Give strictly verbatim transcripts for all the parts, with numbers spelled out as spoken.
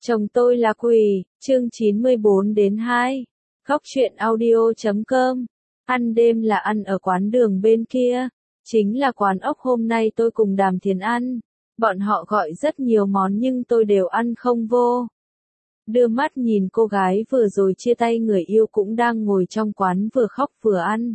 Chồng tôi là quỷ, chương chín mươi bốn đến hai. Góc truyện audio chấm com. Ăn đêm là ăn ở quán đường bên kia. Chính là quán ốc hôm nay tôi cùng Đàm Thiền ăn. Bọn họ gọi rất nhiều món nhưng tôi đều ăn không vô. Đưa mắt nhìn cô gái vừa rồi chia tay người yêu cũng đang ngồi trong quán vừa khóc vừa ăn.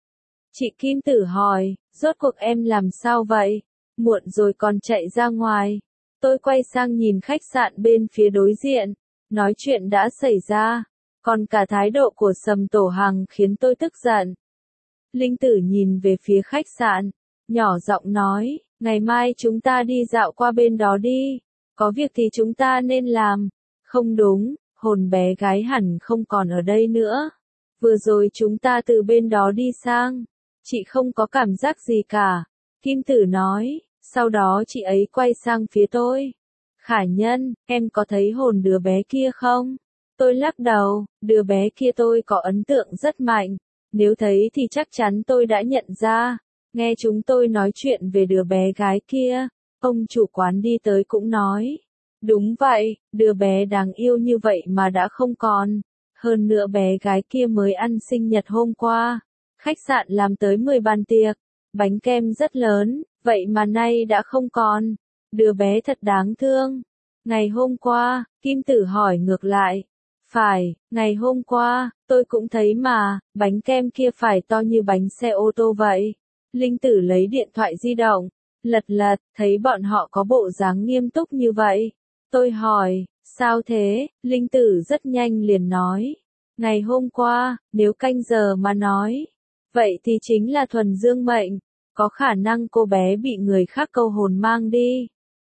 Chị Kim Tử hỏi, rốt cuộc em làm sao vậy? Muộn rồi còn chạy ra ngoài. Tôi quay sang nhìn khách sạn bên phía đối diện, nói chuyện đã xảy ra, còn cả thái độ của Sầm Tổ Hằng khiến tôi tức giận. Linh Tử nhìn về phía khách sạn, nhỏ giọng nói, ngày mai chúng ta đi dạo qua bên đó đi, có việc thì chúng ta nên làm. Không đúng, hồn bé gái hẳn không còn ở đây nữa. Vừa rồi chúng ta từ bên đó đi sang, chị không có cảm giác gì cả. Kim Tử nói. Sau đó chị ấy quay sang phía tôi. Khả Nhân, em có thấy hồn đứa bé kia không? Tôi lắc đầu, đứa bé kia tôi có ấn tượng rất mạnh. Nếu thấy thì chắc chắn tôi đã nhận ra. Nghe chúng tôi nói chuyện về đứa bé gái kia, ông chủ quán đi tới cũng nói. Đúng vậy, đứa bé đáng yêu như vậy mà đã không còn. Hơn nữa bé gái kia mới ăn sinh nhật hôm qua. Khách sạn làm tới mười bàn tiệc. Bánh kem rất lớn, vậy mà nay đã không còn. Đứa bé thật đáng thương. Ngày hôm qua, Kim Tử hỏi ngược lại. Phải, ngày hôm qua, tôi cũng thấy mà, bánh kem kia phải to như bánh xe ô tô vậy. Linh Tử lấy điện thoại di động, lật lật, thấy bọn họ có bộ dáng nghiêm túc như vậy. Tôi hỏi, sao thế? Linh Tử rất nhanh liền nói. Ngày hôm qua, nếu canh giờ mà nói. Vậy thì chính là thuần dương mệnh, có khả năng cô bé bị người khác câu hồn mang đi.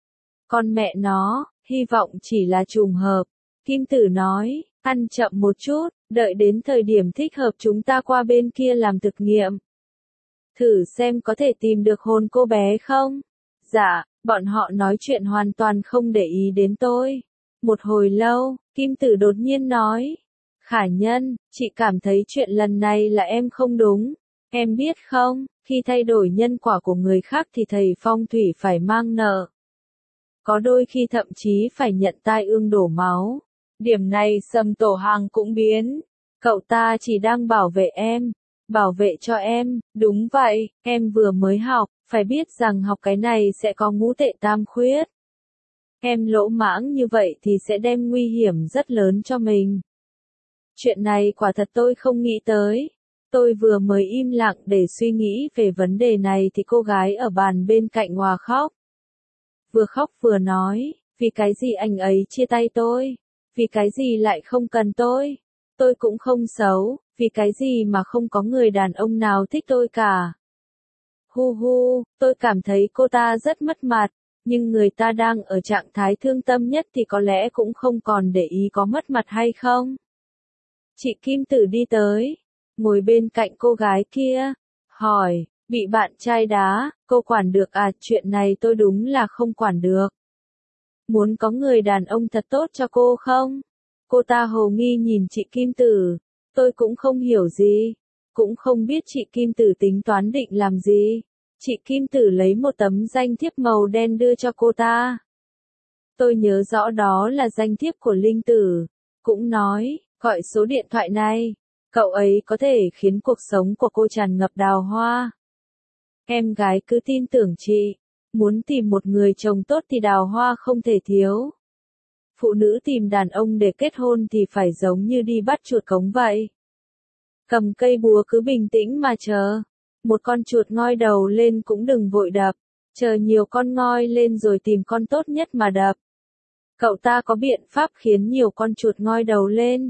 Con mẹ nó, hy vọng chỉ là trùng hợp. Kim Tử nói, ăn chậm một chút, đợi đến thời điểm thích hợp chúng ta qua bên kia làm thực nghiệm. Thử xem có thể tìm được hồn cô bé không? Dạ, bọn họ nói chuyện hoàn toàn không để ý đến tôi. Một hồi lâu, Kim Tử đột nhiên nói. Khả Nhân, chị cảm thấy chuyện lần này là em không đúng. Em biết không, khi thay đổi nhân quả của người khác thì thầy phong thủy phải mang nợ. Có đôi khi thậm chí phải nhận tai ương đổ máu. Điểm này Sầm Tổ Hằng cũng biến. Cậu ta chỉ đang bảo vệ em. Bảo vệ cho em, đúng vậy, em vừa mới học, phải biết rằng học cái này sẽ có ngũ tệ tam khuyết. Em lỗ mãng như vậy thì sẽ đem nguy hiểm rất lớn cho mình. Chuyện này quả thật tôi không nghĩ tới. Tôi vừa mới im lặng để suy nghĩ về vấn đề này thì cô gái ở bàn bên cạnh hòa khóc. Vừa khóc vừa nói, vì cái gì anh ấy chia tay tôi? Vì cái gì lại không cần tôi? Tôi cũng không xấu, vì cái gì mà không có người đàn ông nào thích tôi cả? Hu hu, tôi cảm thấy cô ta rất mất mặt, nhưng người ta đang ở trạng thái thương tâm nhất thì có lẽ cũng không còn để ý có mất mặt hay không. Chị Kim Tử đi tới, ngồi bên cạnh cô gái kia, hỏi, bị bạn trai đá, cô quản được à? Chuyện này tôi đúng là không quản được. Muốn có người đàn ông thật tốt cho cô không? Cô ta hồ nghi nhìn chị Kim Tử, tôi cũng không hiểu gì, cũng không biết chị Kim Tử tính toán định làm gì. Chị Kim Tử lấy một tấm danh thiếp màu đen đưa cho cô ta. Tôi nhớ rõ đó là danh thiếp của Linh Tử, cũng nói, gọi số điện thoại này. Cậu ấy có thể khiến cuộc sống của cô tràn ngập đào hoa. Em gái cứ tin tưởng chị. Muốn tìm một người chồng tốt thì đào hoa không thể thiếu. Phụ nữ tìm đàn ông để kết hôn thì phải giống như đi bắt chuột cống vậy. Cầm cây búa cứ bình tĩnh mà chờ. Một con chuột ngoi đầu lên cũng đừng vội đập. Chờ nhiều con ngoi lên rồi tìm con tốt nhất mà đập. Cậu ta có biện pháp khiến nhiều con chuột ngoi đầu lên.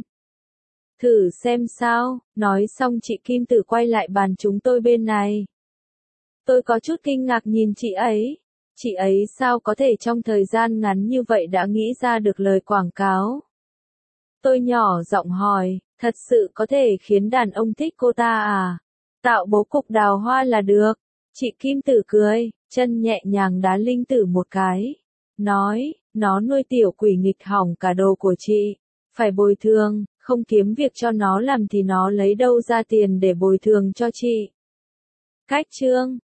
Thử xem sao, nói xong chị Kim Tử quay lại bàn chúng tôi bên này. Tôi có chút kinh ngạc nhìn chị ấy. Chị ấy sao có thể trong thời gian ngắn như vậy đã nghĩ ra được lời quảng cáo? Tôi nhỏ giọng hỏi, thật sự có thể khiến đàn ông thích cô ta à? Tạo bố cục đào hoa là được. Chị Kim Tử cười, chân nhẹ nhàng đá Linh Tử một cái. Nói, nó nuôi tiểu quỷ nghịch hỏng cả đồ của chị. Phải bồi thường, không kiếm việc cho nó làm thì nó lấy đâu ra tiền để bồi thường cho chị. Cách chương